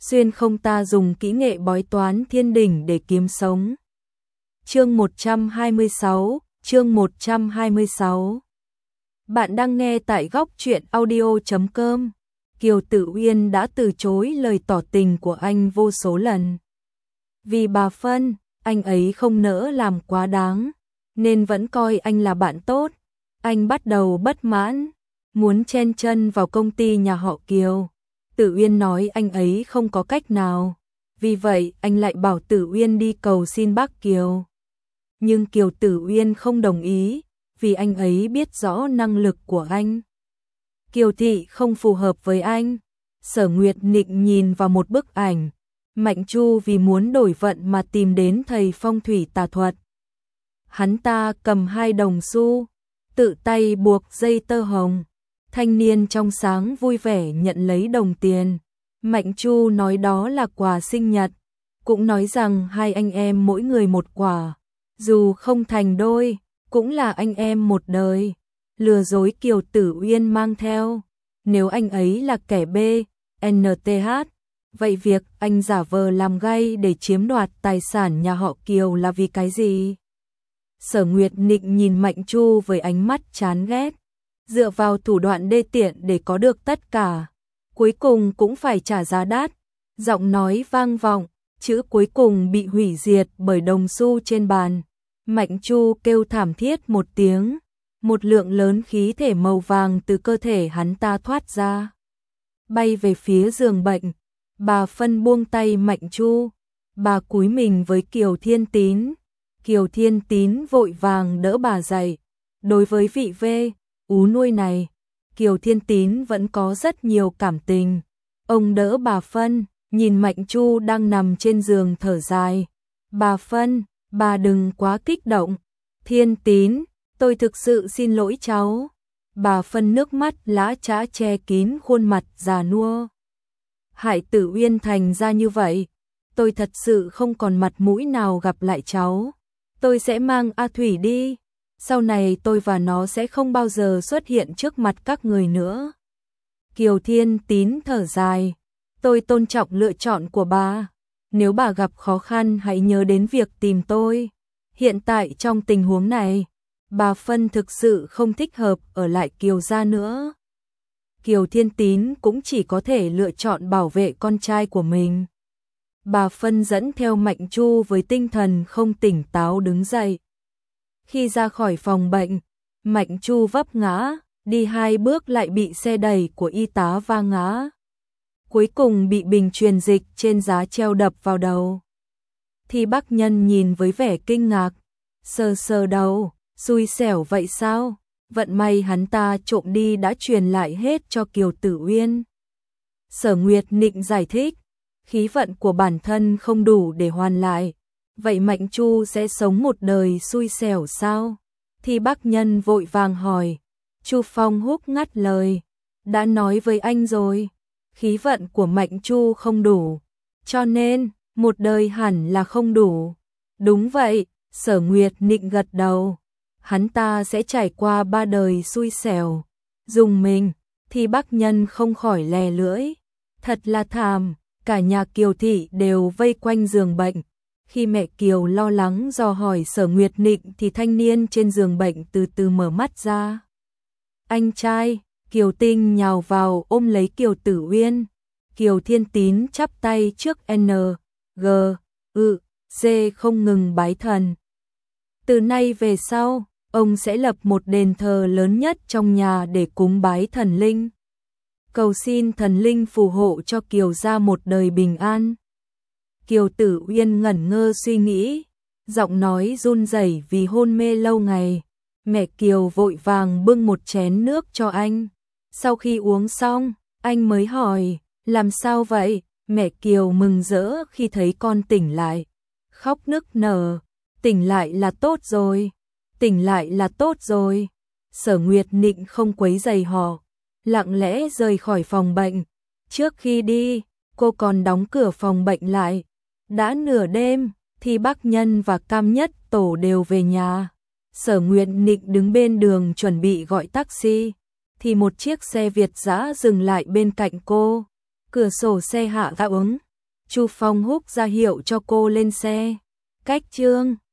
xuyên không ta dùng kỹ nghệ bói toán thiên đỉnh để kiếm sống. Chương 126. Bạn đang nghe tại góc truyện audio.com. Kiều Tử Uyên đã từ chối lời tỏ tình của anh vô số lần. Vì bà Phân, anh ấy không nỡ làm quá đáng, nên vẫn coi anh là bạn tốt. Anh bắt đầu bất mãn, muốn chen chân vào công ty nhà họ Kiều. Tử Uyên nói anh ấy không có cách nào, vì vậy anh lại bảo Tử Uyên đi cầu xin bác Kiều. Nhưng Kiều Tử Uyên không đồng ý, vì anh ấy biết rõ năng lực của anh. Kiều Thị không phù hợp với anh. Sở Nguyệt Nịnh nhìn vào một bức ảnh, Mạnh Chu vì muốn đổi vận mà tìm đến thầy phong thủy tà thuật. Hắn ta cầm 2 đồng xu, tự tay buộc dây tơ hồng. Thanh niên trong sáng vui vẻ nhận lấy đồng tiền. Mạnh Chu nói đó là quà sinh nhật, cũng nói rằng 2 anh em mỗi người 1 quả, dù không thành đôi, cũng là anh em một đời. Lừa dối Kiều Tử Uyên mang theo. Nếu anh ấy là kẻ BNTH, vậy việc anh giả vờ làm gay để chiếm đoạt tài sản nhà họ Kiều là vì cái gì? Sở Nguyệt Nịnh nhìn Mạnh Chu với ánh mắt chán ghét. Dựa vào thủ đoạn đê tiện để có được tất cả, cuối cùng cũng phải trả giá đắt. Giọng nói vang vọng, chữ cuối cùng bị hủy diệt bởi đồng xu trên bàn. Mạnh Chu kêu thảm thiết một tiếng, một lượng lớn khí thể màu vàng từ cơ thể hắn ta thoát ra, bay về phía giường bệnh. Bà Phân buông tay Mạnh Chu, bà cúi mình với Kiều Thiên Tín. Kiều Thiên Tín vội vàng đỡ bà dậy. Đối với vị ú nuôi này, Kiều Thiên Tín vẫn có rất nhiều cảm tình. Ông đỡ bà Phân, nhìn Mạnh Chu đang nằm trên giường thở dài. Bà Phân, bà đừng quá kích động. Thiên Tín, tôi thực sự xin lỗi cháu. Bà Phân nước mắt lã chã che kín khuôn mặt già nua. Hại Tử Uyên thành ra như vậy, tôi thật sự không còn mặt mũi nào gặp lại cháu. Tôi sẽ mang A Thủy đi. Sau này tôi và nó sẽ không bao giờ xuất hiện trước mặt các người nữa. Kiều Thiên Tín thở dài. Tôi tôn trọng lựa chọn của bà. Nếu bà gặp khó khăn hãy nhớ đến việc tìm tôi. Hiện tại trong tình huống này, bà Phân thực sự không thích hợp ở lại Kiều gia nữa. Kiều Thiên Tín cũng chỉ có thể lựa chọn bảo vệ con trai của mình. Bà Phân dẫn theo Mạnh Chu với tinh thần không tỉnh táo đứng dậy. Khi ra khỏi phòng bệnh, Mạnh Chu vấp ngã, đi 2 bước lại bị xe đẩy của y tá va ngã. Cuối cùng bị bình truyền dịch trên giá treo đập vào đầu. Thi Bắc Nhân nhìn với vẻ kinh ngạc, sờ sờ đầu, xui xẻo vậy sao? Vận may hắn ta trộm đi đã truyền lại hết cho Kiều Tử Uyên. Sở Nguyệt Nịnh giải thích, khí vận của bản thân không đủ để hoàn lại. Vậy Mạnh Chu sẽ sống một đời xui xẻo sao? Thi Bắc Nhân vội vàng hỏi. Chu Phong Húc ngắt lời. Đã nói với anh rồi, khí vận của Mạnh Chu không đủ, cho nên một đời hẳn là không đủ. Đúng vậy, Sở Nguyệt Nịnh gật đầu. Hắn ta sẽ trải qua 3 đời xui xẻo. Dùng mình, Thi Bắc Nhân không khỏi lè lưỡi. Thật là thảm, cả nhà Kiều Thị đều vây quanh giường bệnh. Khi mẹ Kiều lo lắng dò hỏi Sở Nguyệt Nịnh thì thanh niên trên giường bệnh từ từ mở mắt ra. Anh trai, Kiều Tinh nhào vào ôm lấy Kiều Tử Uyên. Kiều Thiên Tín chắp tay trước G không ngừng bái thần. Từ nay về sau, ông sẽ lập một đền thờ lớn nhất trong nhà để cúng bái thần linh. Cầu xin thần linh phù hộ cho Kiều gia một đời bình an. Kiều Tử Uyên ngẩn ngơ suy nghĩ, giọng nói run rẩy vì hôn mê lâu ngày. Mẹ Kiều vội vàng bưng một chén nước cho anh. Sau khi uống xong, anh mới hỏi, làm sao vậy? Mẹ Kiều mừng rỡ khi thấy con tỉnh lại, khóc nức nở. Tỉnh lại là tốt rồi, tỉnh lại là tốt rồi. Sở Nguyệt Nịnh không quấy rầy họ, lặng lẽ rời khỏi phòng bệnh. Trước khi đi, cô còn đóng cửa phòng bệnh lại. Đã nửa đêm, thì Bắc Nhân và Cam Nhất Tổ đều về nhà. Sở Nguyệt Nịnh đứng bên đường chuẩn bị gọi taxi, thì một chiếc xe Việt dã dừng lại bên cạnh cô. Cửa sổ xe hạ ga ống, Chu Phong Húc ra hiệu cho cô lên xe. Cách Trương